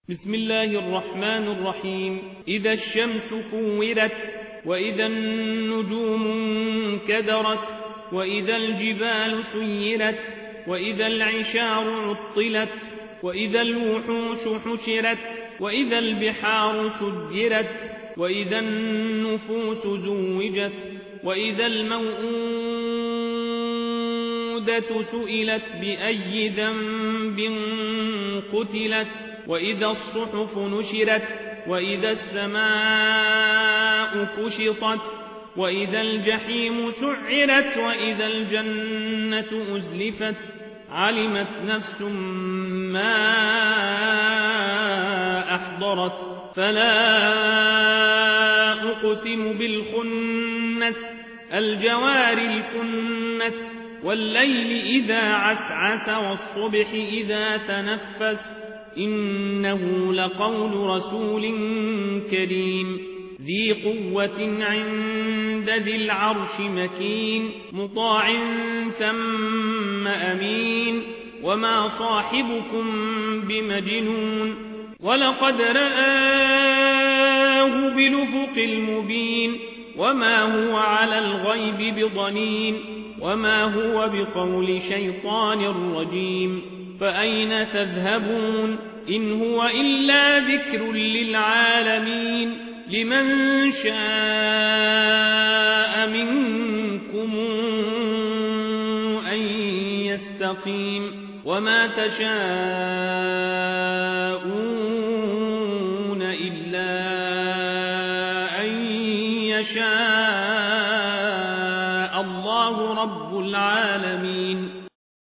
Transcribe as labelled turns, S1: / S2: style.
S1: بسم الله الرحمن الرحيم. إذا الشمس كورت وإذا النجوم انكدرت وإذا الجبال سيرت وإذا العشار عطلت وإذا الوحوش حشرت وإذا البحار سجرت وإذا النفوس زوجت وإذا الموءودة سئلت بأي ذنب قتلت وإذا الصحف نشرت وإذا السماء كشطت وإذا الجحيم سعرت وإذا الجنة أزلفت علمت نفس ما أحضرت فلا أقسم بالخنس الجوار الكنس والليل إذا عسعس والصبح إذا تنفس إنه لقول رسول كريم ذي قوة عند ذي العرش مكين مطاع ثم أمين وما صاحبكم بمجنون ولقد رآه بالأفق المبين وما هو على الغيب بضنين وما هو بقول شيطان رجيم فأين تذهبون إن هو إلا ذكر للعالمين لمن شاء منكم أن يستقيم وما تشاءون